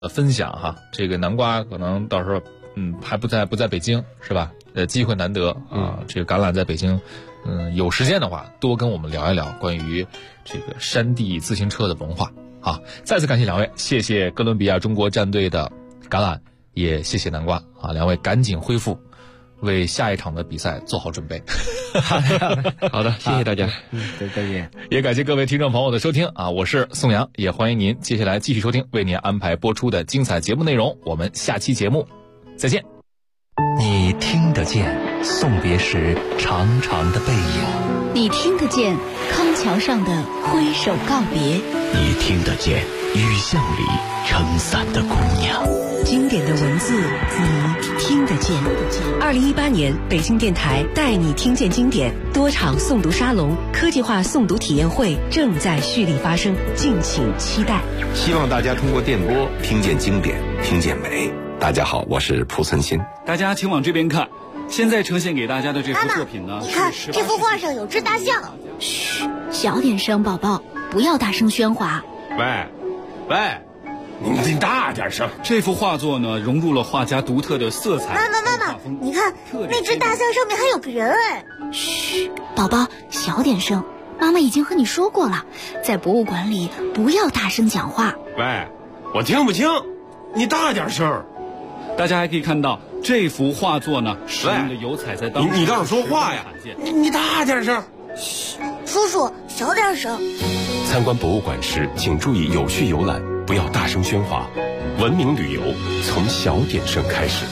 分享哈。这个南瓜可能到时候还不在北京是吧？机会难得啊。这个橄榄在北京，有时间的话多跟我们聊一聊关于这个山地自行车的文化啊。再次感谢两位，谢谢哥伦比亚中国战队的橄榄，也谢谢南瓜啊，两位赶紧恢复，为下一场的比赛做好准备。 好的，谢谢大家。 再见。 也感谢各位听众朋友的收听啊，我是宋阳，也欢迎您接下来继续收听为您安排播出的精彩节目内容。我们下期节目再见。 你听得见送别时长长的背影， 你听得见康桥上的挥手告别， 你听得见雨巷里撑伞的姑娘。 经典的文字你听得见。2018年北京电台带你听见经典多场诵读沙龙、科技化诵读体验会正在蓄力发生，敬请期待。 希望大家通过电波听见经典，听见美。大家好，我是蒲存昕。 大家请往这边看，现在呈现给大家的这幅作品呢， 你看这幅画上有只大象。 嘘，小点声，宝宝，不要大声喧哗。 喂，你大点声。 这幅画作呢，融入了画家独特的色彩。 妈妈，你看那只大象上面还有个人哎。 嘘，宝宝，小点声。妈妈已经和你说过了，在博物馆里不要大声讲话。 喂，我听不清，你大点声。 大家还可以看到这幅画作呢，使用的油彩在当时你倒是说话呀！你大点声。 嘘，叔叔小点声。 参观博物馆时，请注意有序游览，不要大声喧哗。文明旅游从小点声开始。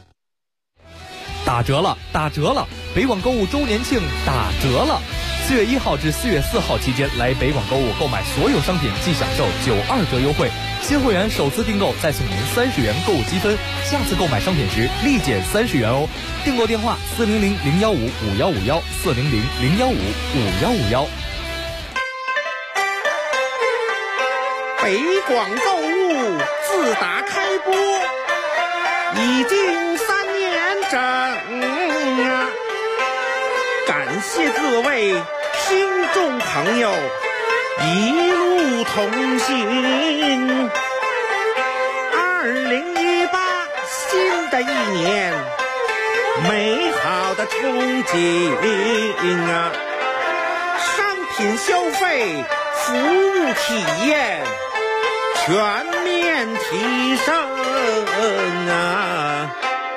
打折了！北广购物周年庆打折了！4月1号至4月4号期间，来北广购物购买所有商品即享受92折优惠。新会员首次订购再送您30元购物积分，下次购买商品时立减30元哦。订购电话400-015-5151，400-015-5151。 北广购物自打开播已经3年整啊！感谢各位听众朋友一路同行。2018新的一年，美好的憧憬啊！商品消费、服务体验全面提升啊！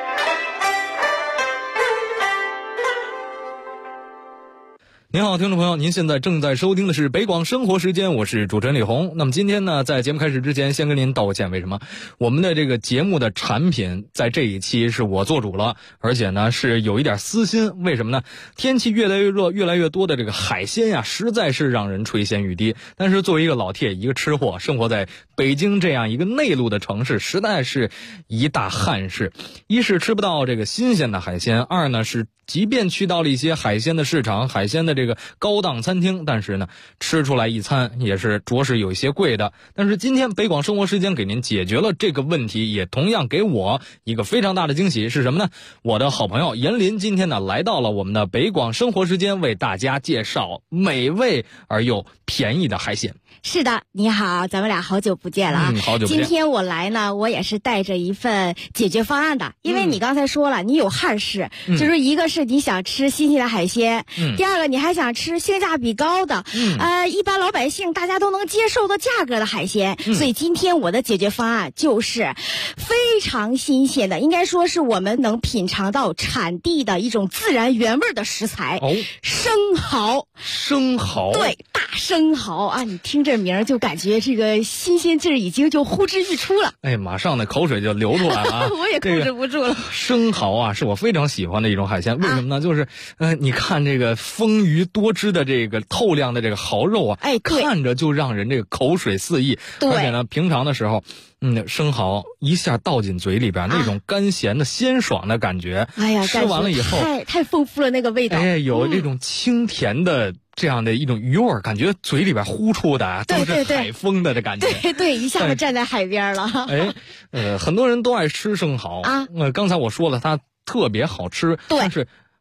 您好，听众朋友，您现在正在收听的是北广生活时间，我是主持人李红。那么今天呢，在节目开始之前，先跟您道个歉。为什么？我们的这个节目的产品在这一期是我做主了，而且呢是有一点私心。为什么呢？天气越来越热，越来越多的这个海鲜呀，实在是让人垂涎欲滴。但是作为一个老铁，一个吃货，生活在北京这样一个内陆的城市，实在是一大憾事。一是吃不到这个新鲜的海鲜，二呢是即便去到了一些海鲜的市场、海鲜的这个高档餐厅，但是呢，吃出来一餐也是着实有一些贵的。但是今天北广生活时间给您解决了这个问题，也同样给我一个非常大的惊喜，是什么呢？我的好朋友严林今天呢来到了我们的北广生活时间，为大家介绍美味而又便宜的海鲜。 是的，你好，咱们俩好久不见了啊！ 好久不见。 今天我来呢，我也是带着一份解决方案的，因为你刚才说了，你有憾事，就是一个是你想吃新鲜的海鲜，第二个你还想吃性价比高的，一般老百姓大家都能接受的价格的海鲜，所以今天我的解决方案就是非常新鲜的，应该说是我们能品尝到产地的一种自然原味的食材，生蚝。 生蚝， 对，大生蚝啊！你听这名儿就感觉这个新鲜劲儿已经就呼之欲出了。 哎，马上的口水就流出来了啊！ 我也控制不住了。 生蚝啊，是我非常喜欢的一种海鲜。为什么呢？就是你看这个丰腴多汁的这个透亮的这个蚝肉啊，看着就让人这个口水四溢。而且呢，平常的时候，生蚝一下倒进嘴里边，那种甘咸的鲜爽的感觉， 哎呀， 吃完了以后太丰富了那个味道。 哎，有这种清甜的这样的一种鱼味，感觉嘴里边呼出的都是海风的感觉。 对，一下子站在海边了。 很多人都爱吃生蚝啊。刚才我说了，它特别好吃，但是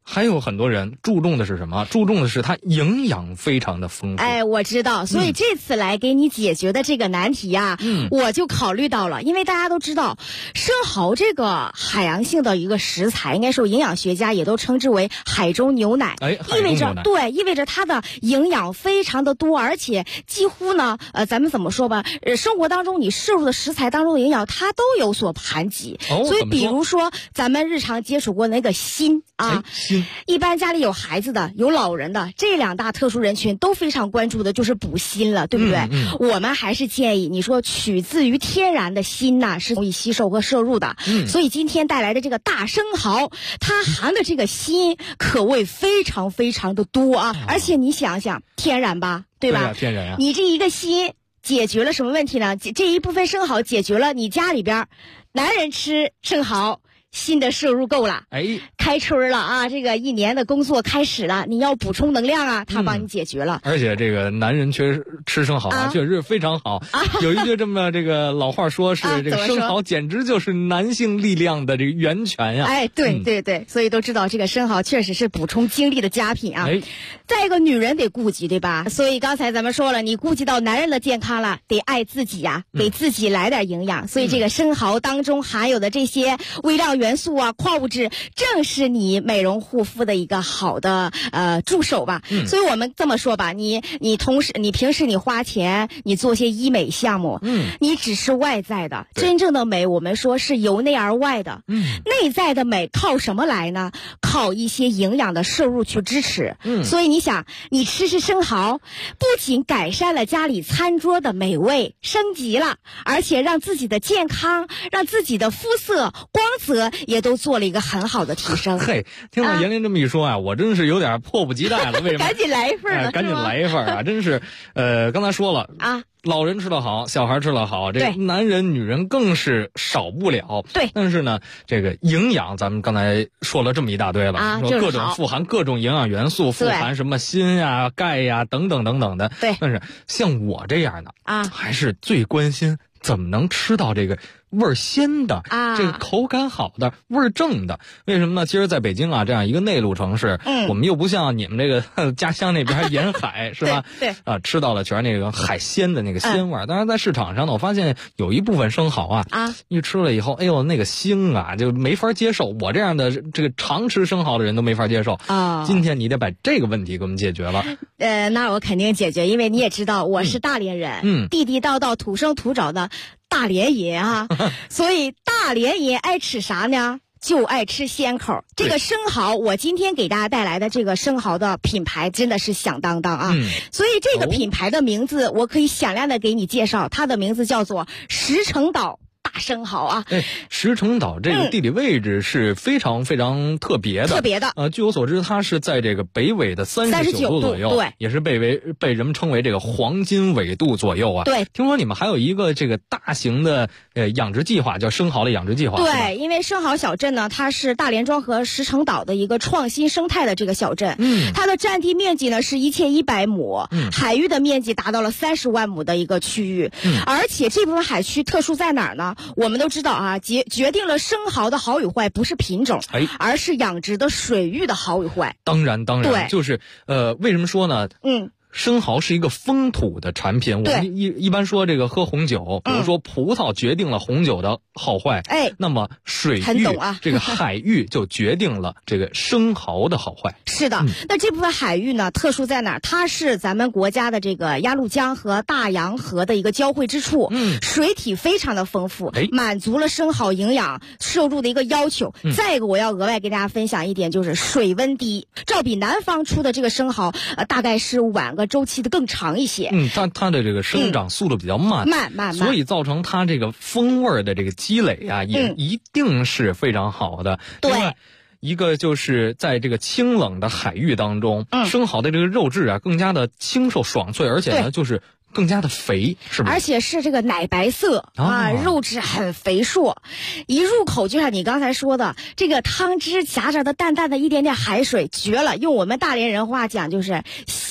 还有很多人注重的是什么？注重的是它营养非常的丰富。 哎，我知道，所以这次来给你解决的这个难题啊，我就考虑到了，因为大家都知道，生蚝这个海洋性的一个食材，应该说营养学家也都称之为海中牛奶，意味着它的营养非常的多，而且几乎呢，咱们怎么说吧，生活当中你摄入的食材当中的营养，它都有所含及。所以比如说咱们日常接触过那个锌啊。一般家里有孩子的、有老人的这2大特殊人群都非常关注的就是补锌了，对不对？我们还是建议你说取自于天然的锌呐，是容易吸收和摄入的。所以今天带来的这个大生蚝，它含的这个锌可谓非常非常的多啊！而且你想想，天然吧，对吧？ 对天然啊！ 你这一个锌解决了什么问题呢？这一部分生蚝解决了你家里边男人吃生蚝锌的摄入够了，开春了啊，这个一年的工作开始了，你要补充能量啊，它帮你解决了。 而且这个男人吃生蚝确实非常好。有一句这么这个老话说是这个生蚝简直就是男性力量的这个源泉呀。 对，所以都知道这个生蚝确实是补充精力的佳品啊。再一个，女人得顾及，对吧？所以刚才咱们说了，你顾及到男人的健康了，得爱自己呀，给自己来点营养。所以这个生蚝当中含有的这些微量元素啊、矿物质，正是你美容护肤的一个好的助手吧。所以我们这么说吧，你平时你花钱，你做些医美项目，你只是外在的，真正的美我们说是由内而外的。内在的美靠什么来呢？靠一些营养的摄入去支持。所以你想，你吃生蚝，不仅改善了家里餐桌的美味，升级了，而且让自己的健康、让自己的肤色、光泽也都做了一个很好的提升。 听到严玲这么一说啊，我真是有点迫不及待了。为什么？ 赶紧来一份了， 赶紧来一份啊！真是，刚才说了啊。老人吃得好，小孩吃得好，这男人女人更是少不了。但是呢，这个营养咱们刚才说了这么一大堆了，说各种富含各种营养元素，富含什么锌呀、钙呀等等等等的。但是像我这样的还是最关心怎么能吃到这个味儿鲜的这个口感好的味儿正的。为什么呢？其实在北京啊这样一个内陆城市，我们又不像你们这个家乡那边沿海是吧？吃到了全是那个海鲜的那个鲜味儿。当然在市场上呢，我发现有一部分生蚝一吃了以后，哎呦那个腥啊就没法接受，我这样的这个常吃生蚝的人都没法接受今天你得把这个问题给我们解决了。 那我肯定解决，因为你也知道我是大连人，地地道道土生土长的大连人啊，所以大连人爱吃啥呢？就爱吃鲜口。这个生蚝，我今天给大家带来的这个生蚝的品牌真的是响当当啊！所以这个品牌的名字，我可以响亮的给你介绍，它的名字叫做石城岛大生蚝啊！ 石城岛这个地理位置是非常非常特别的。据我所知，它是在这个北纬的39度左右，也是被人们称为这个黄金纬度左右啊。听说你们还有一个这个大型的养殖计划，叫生蚝的养殖计划。 因为生蚝小镇呢，它是大连庄和石城岛的一个创新生态的这个小镇。它的占地面积呢是1100亩，海域的面积达到了30万亩的一个区域。而且这部分海区特殊在哪儿呢？我们都知道啊，决定了生蚝的好与坏不是品种，而是养殖的水域的好与坏。 当然，就是为什么说呢？生蚝是一个风土的产品。我们一般说这个喝红酒，比如说葡萄决定了红酒的好坏，那么水域这个海域就决定了这个生蚝的好坏。 是的，那这部分海域呢，特殊在哪儿？它是咱们国家的这个鸭绿江和大洋河的一个交汇之处，水体非常的丰富，满足了生蚝营养摄入的一个要求。再一个，我要额外给大家分享一点，就是水温低，照比南方出的这个生蚝，大概是晚个周期的更长一些。 它的这个生长速度比较慢，所以造成它这个风味的这个积累啊，也一定是非常好的。另外一个就是在这个清冷的海域当中，生蚝的这个肉质啊更加的清瘦爽脆，而且呢就是更加的肥，是不是？ 而且是这个奶白色肉质很肥硕，一入口就像你刚才说的，这个汤汁夹着的淡淡的一点点海水，绝了！用我们大连人话讲就是咸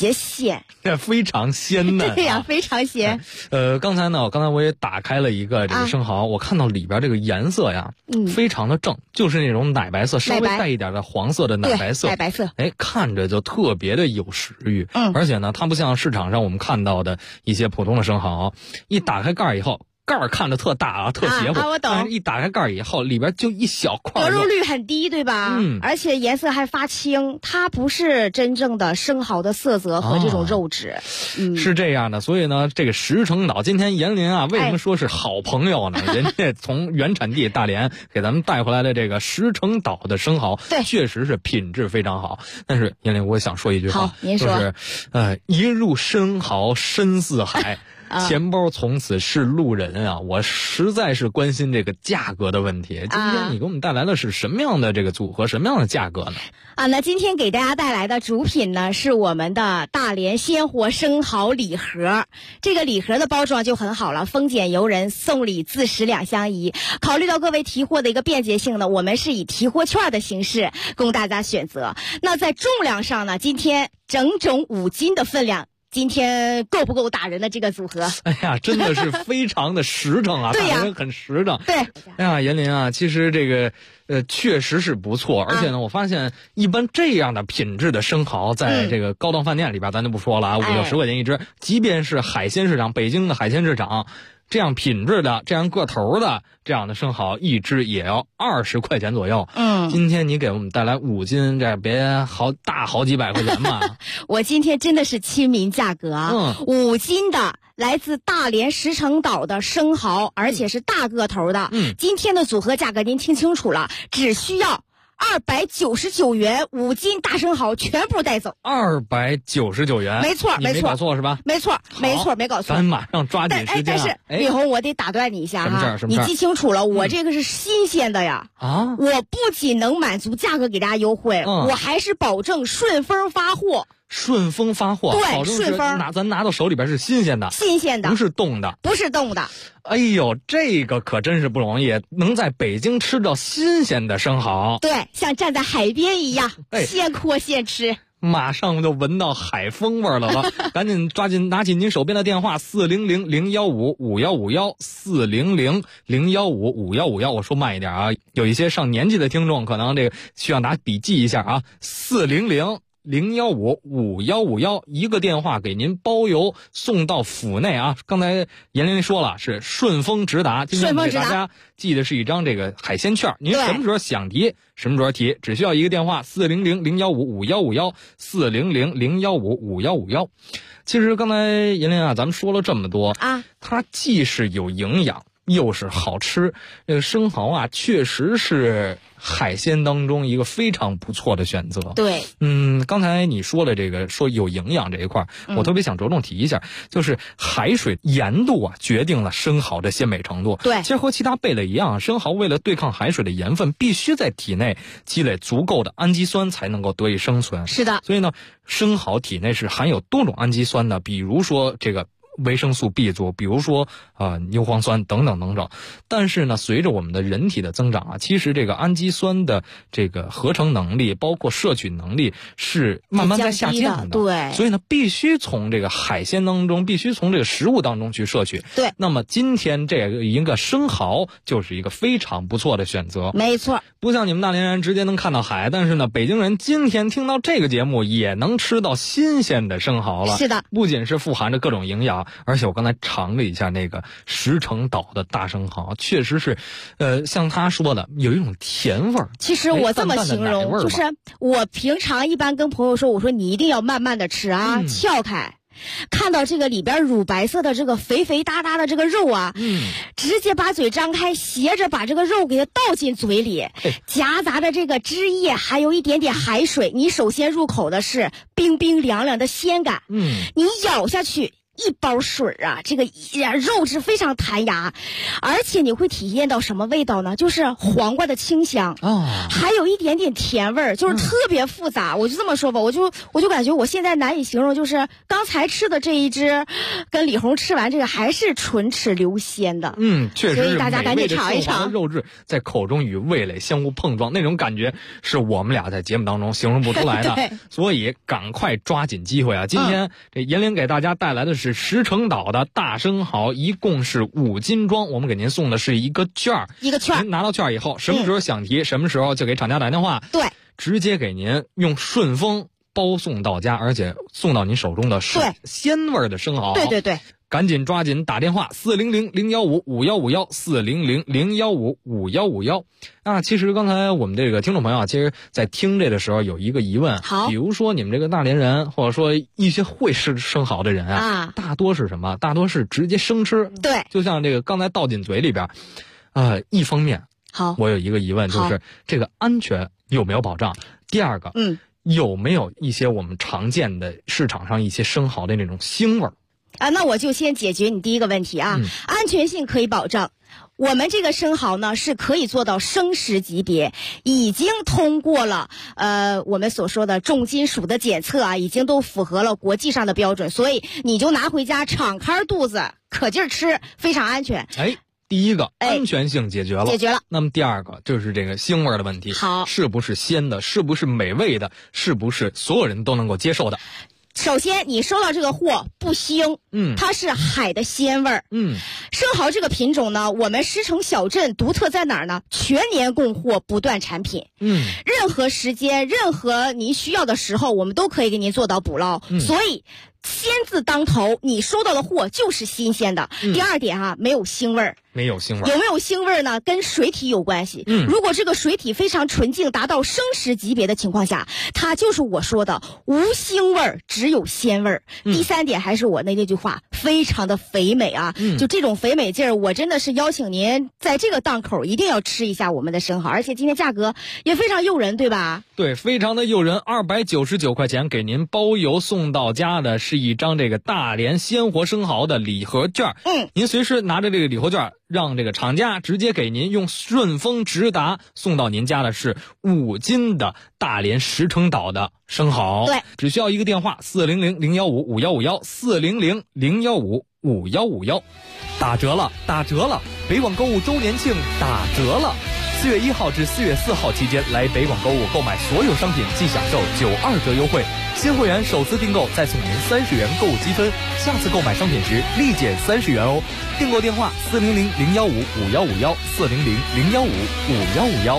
别鲜， 非常鲜嫩。 对呀，非常鲜。 刚才我也打开了一个这个生蚝，我看到里边这个颜色呀，非常的正，就是那种奶白色，稍微带一点的黄色的奶白色， 奶白色， 看着就特别的有食欲。而且呢，它不像市场上我们看到的一些普通的生蚝，一打开盖以后。盖儿看着特大啊，特邪乎。 我懂。 但是一打开盖儿以后，里边就一小块得肉率很低，对吧？而且颜色还发青，它不是真正的生蚝的色泽和这种肉质。 是这样的。所以呢，这个石城岛今天严林啊，为什么说是好朋友呢？人家从原产地大连给咱们带回来的这个石城岛的生蚝， 对， 确实是品质非常好。但是严林，我想说一句话， 好，您说， 就是一入生蚝深似海。钱包从此是路人啊！我实在是关心这个价格的问题。今天你给我们带来的是什么样的这个组合，什么样的价格呢？ 那今天给大家带来的主品呢，是我们的大连鲜活生蚝礼盒。这个礼盒的包装就很好了，丰俭由人，送礼自食两相宜。考虑到各位提货的一个便捷性呢，我们是以提货券的形式供大家选择。那在重量上呢，今天整5斤的分量。今天够不够大人的这个组合？ 哎呀，真的是非常的实诚啊！ 对呀， 大人很实诚。 对， 哎呀，严林啊，其实这个确实是不错，而且呢，我发现一般这样的品质的生蚝，在这个高档饭店里边，咱就不说了啊，50-60块钱一只，即便是海鲜市场，北京的海鲜市场。这样品质的、这样个头的这样的生蚝，一只也要20块钱左右。今天你给我们带来5斤，这别好几百块钱吧？ 我今天真的是亲民价格啊！5斤的来自大连石城岛的生蚝，而且是大个头的。今天的组合价格您听清楚了，只需要299元，5斤大生蚝全部带走。 299元， 没错， 你没搞错是吧？ 没错，没搞错。 咱马上抓紧时间。 但是李红，我得打断你一下哈， 什么事儿？ 你记清楚了，我这个是新鲜的呀。我不仅能满足价格给大家优惠，我还是保证顺丰发货。 顺丰发货， 对，顺丰咱拿到手里边是新鲜的，不是冻的，哎呦，这个可真是不容易，能在北京吃到新鲜的生蚝， 对，像站在海边一样，现抠现吃。 马上就闻到海风味了吧？赶紧抓紧拿起您手边的电话400-015-5151，400-015-5151。我说慢一点啊，有一些上年纪的听众可能这个需要拿笔记一下啊，400-015-5151，一个电话给您包邮送到府内啊！刚才严玲说了是顺丰直达，今天给大家寄的是一张这个海鲜券，您什么时候想提什么时候提，只需要一个电话400-015-5151，400-015-5151。其实刚才严玲啊，咱们说了这么多啊，它既是有营养又是好吃，这个生蚝啊，确实是海鲜当中一个非常不错的选择。 对， 刚才你说了这个说有营养这一块，我特别想着重提一下，就是海水盐度啊，决定了生蚝的鲜美程度。 对， 其实和其他贝类一样，生蚝为了对抗海水的盐分，必须在体内积累足够的氨基酸才能够得以生存。 是的， 所以呢，生蚝体内是含有多种氨基酸的，比如说这个维生素 B 族，比如说牛磺酸等等等等。但是呢，随着我们的人体的增长啊，其实这个氨基酸的这个合成能力，包括摄取能力是慢慢在下降的。 对， 所以呢，必须从这个海鲜当中，必须从这个食物当中去摄取。 对， 那么今天这个一个生蚝就是一个非常不错的选择。 没错， 不像你们大连人直接能看到海，但是呢，北京人今天听到这个节目也能吃到新鲜的生蚝了。 是的， 不仅是富含着各种营养，而且我刚才尝了一下那个石城岛的大生蚝，确实是，像他说的有一种甜味儿。 其实我这么形容，就是我平常一般跟朋友说，我说你一定要慢慢的吃啊，撬开。看到这个里边乳白色的这个肥肥哒哒的这个肉啊，直接把嘴张开，斜着把这个肉给它倒进嘴里，夹杂着这个汁液，还有一点点海水。你首先入口的是冰冰凉凉的鲜感，你咬下去。 一包水啊，这个肉质非常弹牙，而且你会体验到什么味道呢？就是黄瓜的清香还有一点点甜味儿，就是特别复杂。我就这么说吧，我就感觉我现在难以形容，就是刚才吃的这一只，跟李红吃完这个还是唇齿留鲜的。 确实是。 所以大家赶紧尝一尝， 肉质在口中与味蕾相互碰撞，那种感觉是我们俩在节目当中形容不出来的。所以赶快抓紧机会啊！今天这严玲给大家带来的是石城岛的大生蚝，一共是5斤装，我们给您送的是一个券儿。您拿到券以后，什么时候想提，什么时候就给厂家打电话， 对， 直接给您用顺丰包送到家，而且送到您手中的是鲜味的生蚝。 对。 赶紧抓紧打电话400-015-5151 400-015-5151。其实刚才我们这个听众朋友啊，其实在听这的时候有一个疑问，比如说你们这个大连人，或者说一些会吃生蚝的人大多是什么？大多是直接生吃。 对， 就像这个刚才倒进嘴里边，一方面，我有一个疑问，就是这个安全有没有保障？第二个，有没有一些我们常见的市场上一些生蚝的那种腥味儿？ 那我就先解决你第一个问题啊，安全性可以保证。我们这个生蚝呢是可以做到生食级别，已经通过了我们所说的重金属的检测啊，已经都符合了国际上的标准，所以你就拿回家敞开肚子可劲儿吃，非常安全。 第一个安全性解决了，那么第二个就是这个腥味的问题，是不是鲜的，是不是美味的，是不是所有人都能够接受的？ 首先你收到这个货不腥，它是海的鲜味儿。生蚝这个品种呢，我们狮城小镇独特在哪儿呢？全年供货，不断产品。任何时间，任何您需要的时候，我们都可以给您做到捕捞。所以鲜字当头，你收到的货就是新鲜的。第二点没有腥味儿。有没有腥味呢？跟水体有关系。如果这个水体非常纯净，达到生食级别的情况下，它就是我说的无腥味儿，只有鲜味儿。第三点还是我那句话，非常的肥美啊！就这种肥美劲儿，我真的是邀请您在这个档口一定要吃一下我们的生蚝，而且今天价格也非常诱人，对吧？ 对，非常的诱人，299块钱给您包邮送到家的是一张这个大连鲜活生蚝的礼盒券。您随时拿着这个礼盒券，让这个厂家直接给您用顺丰直达送到您家的是5斤的大连石城岛的生蚝。 对， 只需要一个电话400-015-5151 400-015-5151。 打折了，北广购物周年庆打折了！4月1号至4月4号期间来北广购物购买所有商品即享受92折优惠，新会员首次订购再送您30元购物积分，下次购买商品时立减30元哦。订购电话400-015-5151 400-015-5151。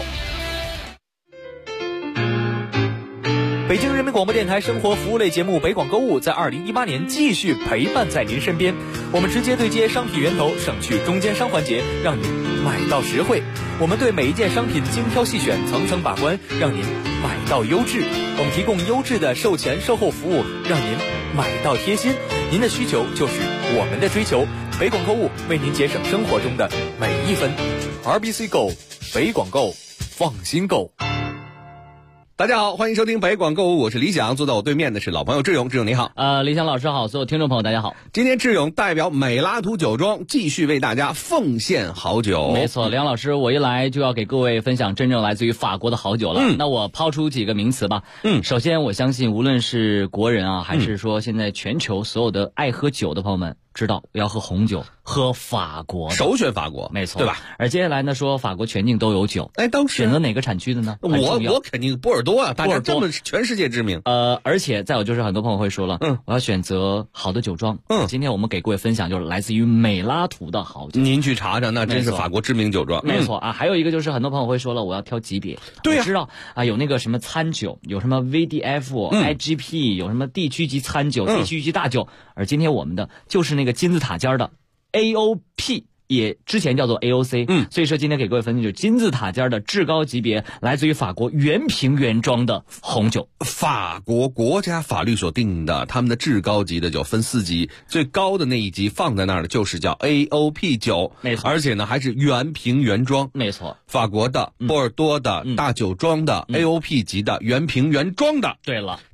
北京人民广播电台生活服务类节目北广购物在2018年继续陪伴在您身边，我们直接对接商品源头，省去中间商环节，让您买到实惠。我们对每一件商品精挑细选，层层把关，让您买到优质。我们提供优质的售前售后服务，让您买到贴心。您的需求就是我们的追求，北广购物为您节省生活中的每一分。RBC Go， 北广购，放心购。 大家好，欢迎收听北广购物，我是李想，坐在我对面的是老朋友志勇。志勇你好。 李想老师好，所有听众朋友大家好。 今天志勇代表美拉图酒庄继续为大家奉献好酒。 没错，梁老师，我一来就要给各位分享真正来自于法国的好酒了。那我抛出几个名词吧。首先我相信无论是国人啊，还是说现在全球所有的爱喝酒的朋友们，知道要喝红酒，喝法国， 首选法国， 没错， 对吧？ 而接下来呢，说法国全境都有酒， 都是选择哪个产区的呢？ 我肯定波尔多啊，大家这么全世界知名。 而且再有就是很多朋友会说了，我要选择好的酒庄。今天我们给各位分享就是来自于美拉图的好酒， 您去查查，那真是法国知名酒庄。 没错啊，还有一个就是很多朋友会说了，我要挑级别。 对呀， 我知道啊，有那个什么餐酒，有什么 VDF、IGP， 有什么地区级餐酒、地区级大酒，而今天我们的就是那个金字塔尖的 AOP， 也之前叫做 AOC。所以说今天给各位分析就是金字塔尖的至高级别，来自于法国原瓶原装的红酒。 法国国家法律所定的，他们的至高级的酒分4级，最高的那一级放在那儿的就是叫 AOP 酒， 没错， 而且呢还是原瓶原装， 没错， 法国的、波尔多的、大酒庄的、AOP 级的原瓶原装的。 对了。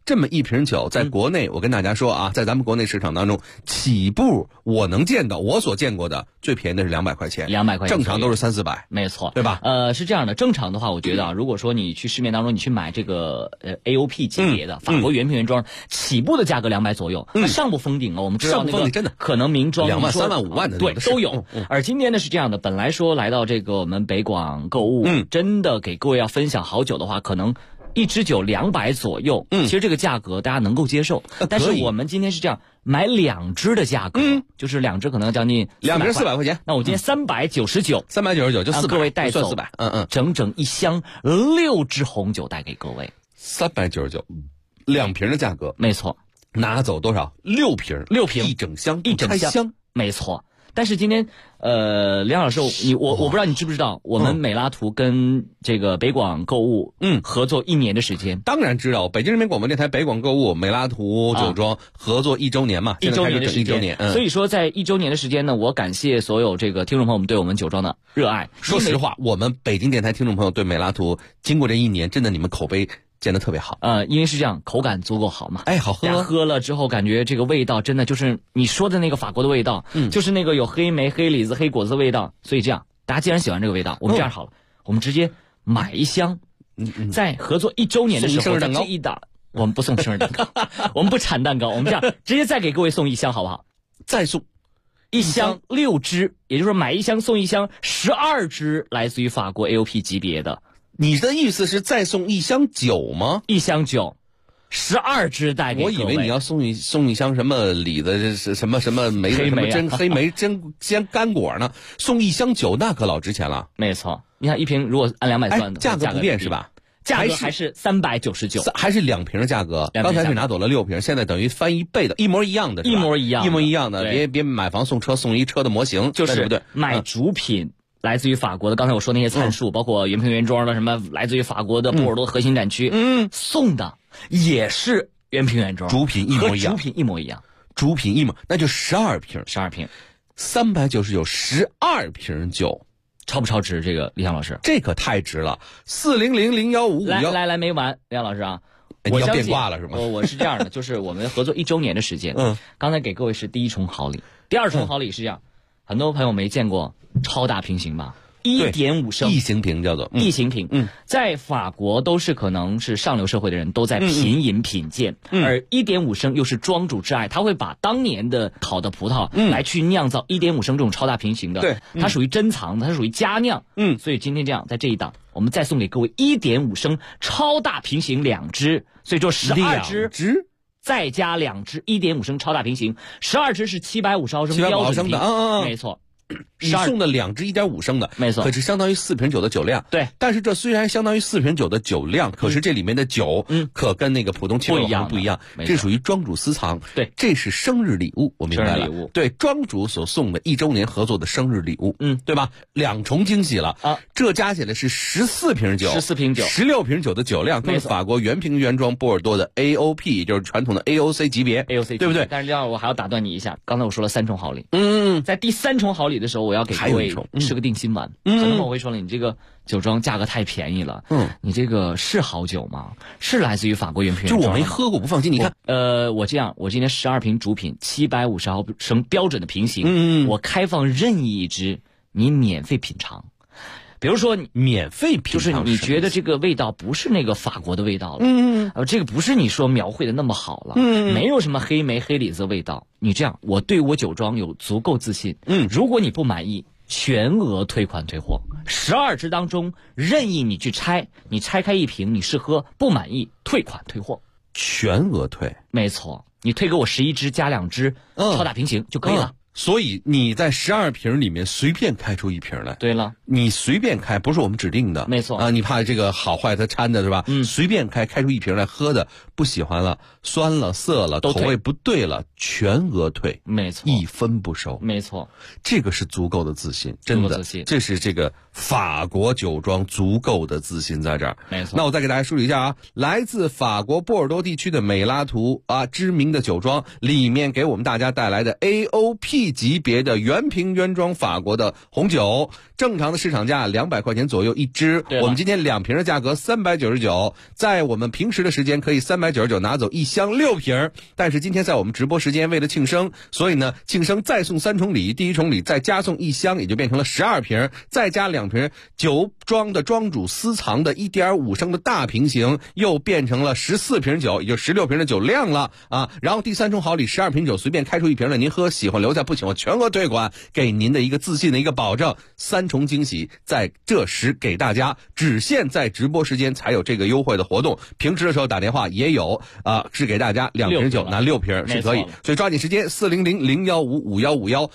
这么一瓶酒，在国内我跟大家说啊，在咱们国内市场当中，起步我能见到，我所见过的最便宜的是200块钱 ，200块钱， 正常都是300-400， 没错， 对吧？ 是这样的，正常的话，我觉得啊，如果说你去市面当中你去买这个AOP 级别的法国原瓶原装，起步的价格200左右，上不封顶了。我们知道那个真的可能名装 2万、3万、5万的对都有。而今天呢是这样的，本来说来到这个我们北广购物，真的给各位要分享好酒的话，可能一支酒200左右，其实这个价格大家能够接受。但是我们今天是这样，买2支的价格，就是2支可能将近 2瓶400块钱。 那我今天399 就400， 各位带走 400， 整整一箱6支红酒带给各位 ，399，2瓶的价格， 没错。 拿走多少？6瓶，一整箱， 没错。但是今天，梁老师，我不知道你知不知道，我们美拉图跟这个北广购物，合作1年的时间。 当然知道，北京人民广播电台北广购物、美拉图酒庄合作1周年嘛 ，1周年的时间。 1周年， 所以说在1周年的时间呢，我感谢所有这个听众朋友们对我们酒庄的热爱。 说实话，我们北京电台听众朋友对美拉图，经过这1年，真的你们口碑建得特别好， 因为是这样，口感足够好嘛， 好喝， 喝了之后感觉这个味道真的就是你说的那个法国的味道，就是那个有黑莓、黑李子、黑果子的味道。所以这样，大家既然喜欢这个味道，我们这样好了，我们直接买一箱，在合作1周年的时候，在这一档，我们不送生日蛋糕，我们不产蛋糕，我们这样直接再给各位送1箱，好不好？ 再送 1箱6支，也就是说买1箱送1箱12支，来自于法国 AOP 级别的。 你的意思是再送1箱酒吗 ？1箱酒，12支带给各位。 我以为你要送一箱什么李子，什么莓黑莓、 黑莓煎干果呢？送1箱酒那可老值钱了。 没错，你看1瓶如果按200算的， 价格不变是吧？ 价格还是399， 还是2瓶的价格。刚才是拿走了6瓶，现在等于翻1倍的，一模一样的， 一模一样的。 别买房送车，送一车的模型， 就是对不对？ 买主品。来自于法国的，刚才我说那些参数，包括原瓶原装的什么，来自于法国的波尔多核心展区，送的也是原瓶原装， 主品一模一样，主品一模，那就12瓶，399，12瓶酒， 超不超值？这个李想老师， 这可太值了，400015551， 来，没完，李想老师啊， 你要变卦了是吗？ 我是这样的，就是我们合作1周年的时间，刚才给各位是第1重好礼，第2重好礼是这样，很多朋友没见过。超大瓶型吧，1.5升异形瓶叫做异形瓶，在法国都是可能是上流社会的人都在品饮品鉴，而1.5升又是庄主之爱，他会把当年的好的葡萄来去酿造1.5升这种超大瓶型的， 对， 它属于珍藏的，它属于佳酿，所以今天这样在这一档，我们再送给各位1.5升超大瓶型2支，所以说12支。再加2支1.5升超大瓶型，12支是750毫升标准瓶，没错。 你送的2支1.5升的， 没错， 可是相当于4瓶酒的酒量。 对， 但是这虽然相当于4瓶酒的酒量，可是这里面的酒，可跟那个普通汽油不一样，这属于庄主私藏。 对， 这是生日礼物，我明白了。对，庄主所送的1周年合作的生日礼物，对吧？2重惊喜了啊！这加起来是14瓶酒，16瓶酒的酒量，跟法国原瓶原装波尔多的 AOP， 也就是传统的 AOC 级别，对不对？ 但是这样我还要打断你一下，刚才我说了3重好礼，在第3重好礼的时候，我要给各位吃个定心丸。很多朋友会说了，你这个酒庄价格太便宜了，你这个是好酒吗？是来自于法国原瓶原装， 就我没喝过不放心。你看， 我这样，我今天12瓶主品750毫升标准的瓶型，我开放任意1支，你免费品尝。比如说免费品尝， 就是你觉得这个味道不是那个法国的味道了，这个不是你说描绘的那么好了，没有什么黑莓黑李子的味道。你这样，我对我酒庄有足够自信，如果你不满意，全额退款退货。12支当中任意你去拆，你拆开1瓶你试喝，不满意退款退货， 全额退。 没错，你退给我11支加2支超大瓶型就可以了。 所以你在12瓶里面随便开出1瓶来， 对了， 你随便开，不是我们指定的， 没错啊，你怕这个好坏它掺的是吧？随便开出1瓶来喝的，不喜欢了，酸了、涩了，口味不对了，全额退， 没错 ，1分不收， 没错， 这个是足够的自信，真的，这是这个法国酒庄足够的自信在这儿， 没错。 那我再给大家梳理一下啊，来自法国波尔多地区的美拉图啊，知名的酒庄里面给我们大家带来的 AOP A 级别的原瓶原装法国的红酒，正常的市场价200块钱左右一支，我们今天2瓶的价格399，在我们平时的时间可以399拿走1箱6瓶，但是今天在我们直播时间为了庆生，所以呢庆生再送3重礼，第1重礼再加送1箱，也就变成了12瓶，再加2瓶酒庄的庄主私藏的1.5升的大瓶型，又变成了14瓶酒，也就16瓶的酒量了啊。然后第3重好礼12瓶酒随便开出1瓶来，您喝喜欢留下，不喜欢全额退款，给您的一个自信的一个保证。3重惊喜在这时给大家，只限在直播时间才有这个优惠的活动，平时的时候打电话也有是给大家2瓶酒拿6瓶是可以，所以抓紧时间，400-015-5151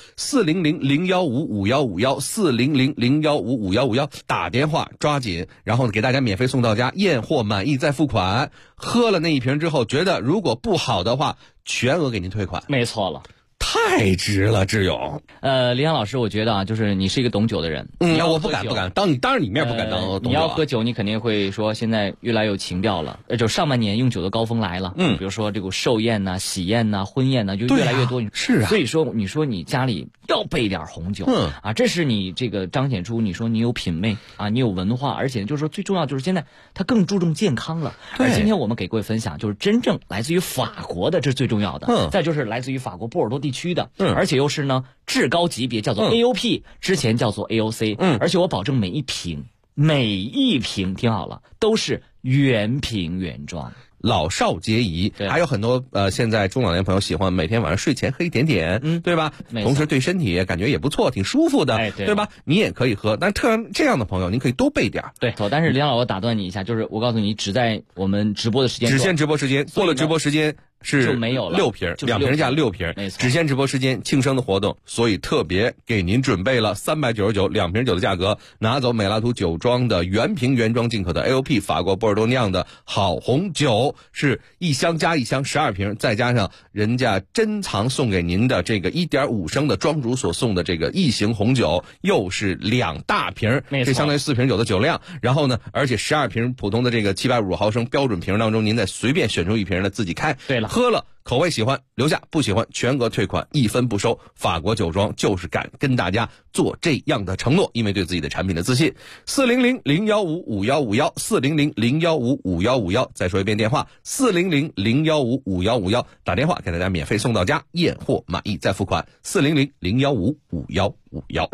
400-015-5151 400-015-5151打电话抓紧，然后给大家免费送到家，验货满意再付款。喝了那1瓶之后觉得如果不好的话，全额给您退款。 没错了， 太值了，志勇。 李阳老师，我觉得啊，就是你是一个懂酒的人。 我不敢，当然你面不敢当懂酒。 你要喝酒，你肯定会说现在越来有情调了，就上半年用酒的高峰来了。比如说这个寿宴呐、喜宴呐、婚宴呐，就越来越多。 是啊。 所以说，你说你家里要备点红酒，这是你这个彰显出你说你有品味啊，你有文化，而且就是说最重要就是现在它更注重健康了。而今天我们给各位分享，就是真正来自于法国的，这是最重要的。再就是来自于法国波尔多地区的，而且又是呢至高级别，叫做 AOP，之前叫做 AOC。而且我保证每一瓶听好了，都是原瓶原装。 老少皆宜，还有很多现在中老年朋友喜欢每天晚上睡前喝一点点，对吧？同时对身体感觉也不错，挺舒服的，对吧？你也可以喝，但是这样的朋友您可以多备点。 对，但是梁老师打断你一下，就是我告诉你，只在我们直播的时间， 只限直播时间，过了直播时间是没有了 6瓶，2瓶加6瓶，只限直播时间庆生的活动，所以特别给您准备了399，2瓶酒的价格拿走美拉图酒庄的原瓶原装进口的 AOP 法国波尔多酿的好红酒，是1箱加1箱12瓶，再加上人家珍藏送给您的这个1.5升的庄主所送的这个异型红酒，又是2大瓶，这相当于4瓶酒的酒量。然后呢，而且12瓶普通的这个750毫升标准瓶当中，您再随便选出1瓶来自己开。 对了， 喝了口味喜欢留下，不喜欢全额退款，1分不收。法国酒庄就是敢跟大家做这样的承诺，因为对自己的产品的自信。400-015-5151 400-015-5151，再说一遍电话400-015-5151，打电话给大家免费送到家，验货满意再付款。400-015-5151。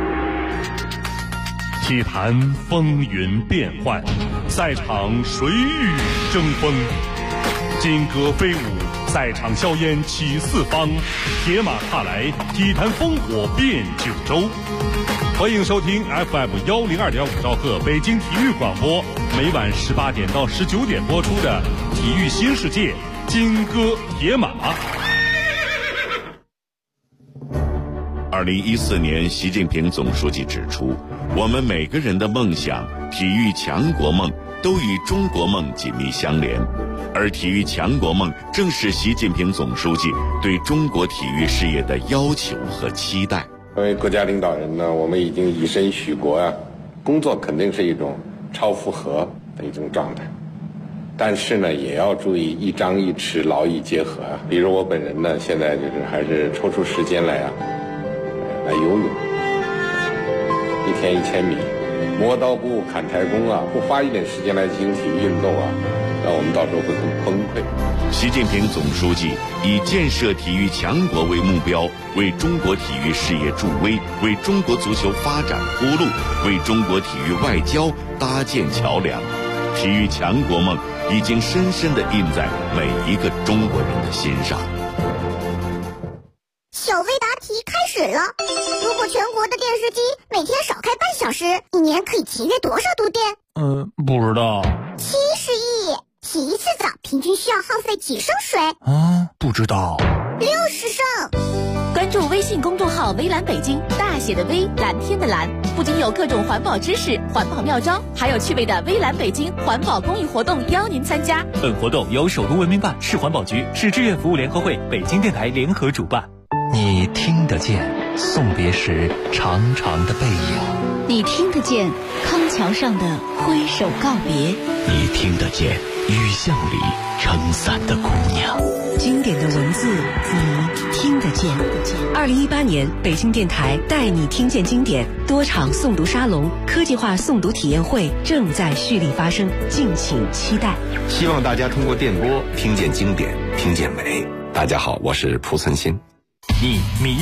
体坛风云变幻，赛场谁与争锋？金戈飞舞，赛场硝烟起四方，铁马踏来，体坛烽火遍九州。欢迎收听 FM 102.5兆赫北京体育广播，每晚18点到19点播出的《体育新世界》金戈铁马。2014年，习近平总书记指出，我们每个人的梦想、体育强国梦都与中国梦紧密相连，而体育强国梦正是习近平总书记对中国体育事业的要求和期待。 作为国家领导人呢，我们已经以身许国啊，工作肯定是一种超负荷的一种状态，但是呢，也要注意一张一弛，劳逸结合啊。比如我本人呢，现在就是还是抽出时间来游泳，1天1000米，磨刀不误砍柴工啊，不花一点时间来进行体育运动啊，那我们到时候会很崩溃。 习近平总书记以建设体育强国为目标，为中国体育事业助威，为中国足球发展铺路，为中国体育外交搭建桥梁。体育强国梦已经深深地印在每一个中国人的心上。 小微答题开始了。如果全国的电视机每天少开半小时，一年可以节约多少度电？ 不知道。 70亿。洗一次澡平均需要耗费几升水？ 不知道。 60升。 关注微信公众号微蓝北京，大写的微，蓝天的蓝，不仅有各种环保知识、环保妙招，还有趣味的微蓝北京环保公益活动邀您参加。 本活动由首都文明办、市环保局、市志愿服务联合会、北京电台联合主办。 你听得见送别时长长的背影， 你听得见康桥上的挥手告别， 你听得见雨巷里撑伞的姑娘。 经典的文字，你听得见。2018年，北京电台带你听见经典多场诵读沙龙、科技化诵读体验会正在蓄力发生，敬请期待。 希望大家通过电波听见经典，听见美。大家好，我是蒲存昕。 你迷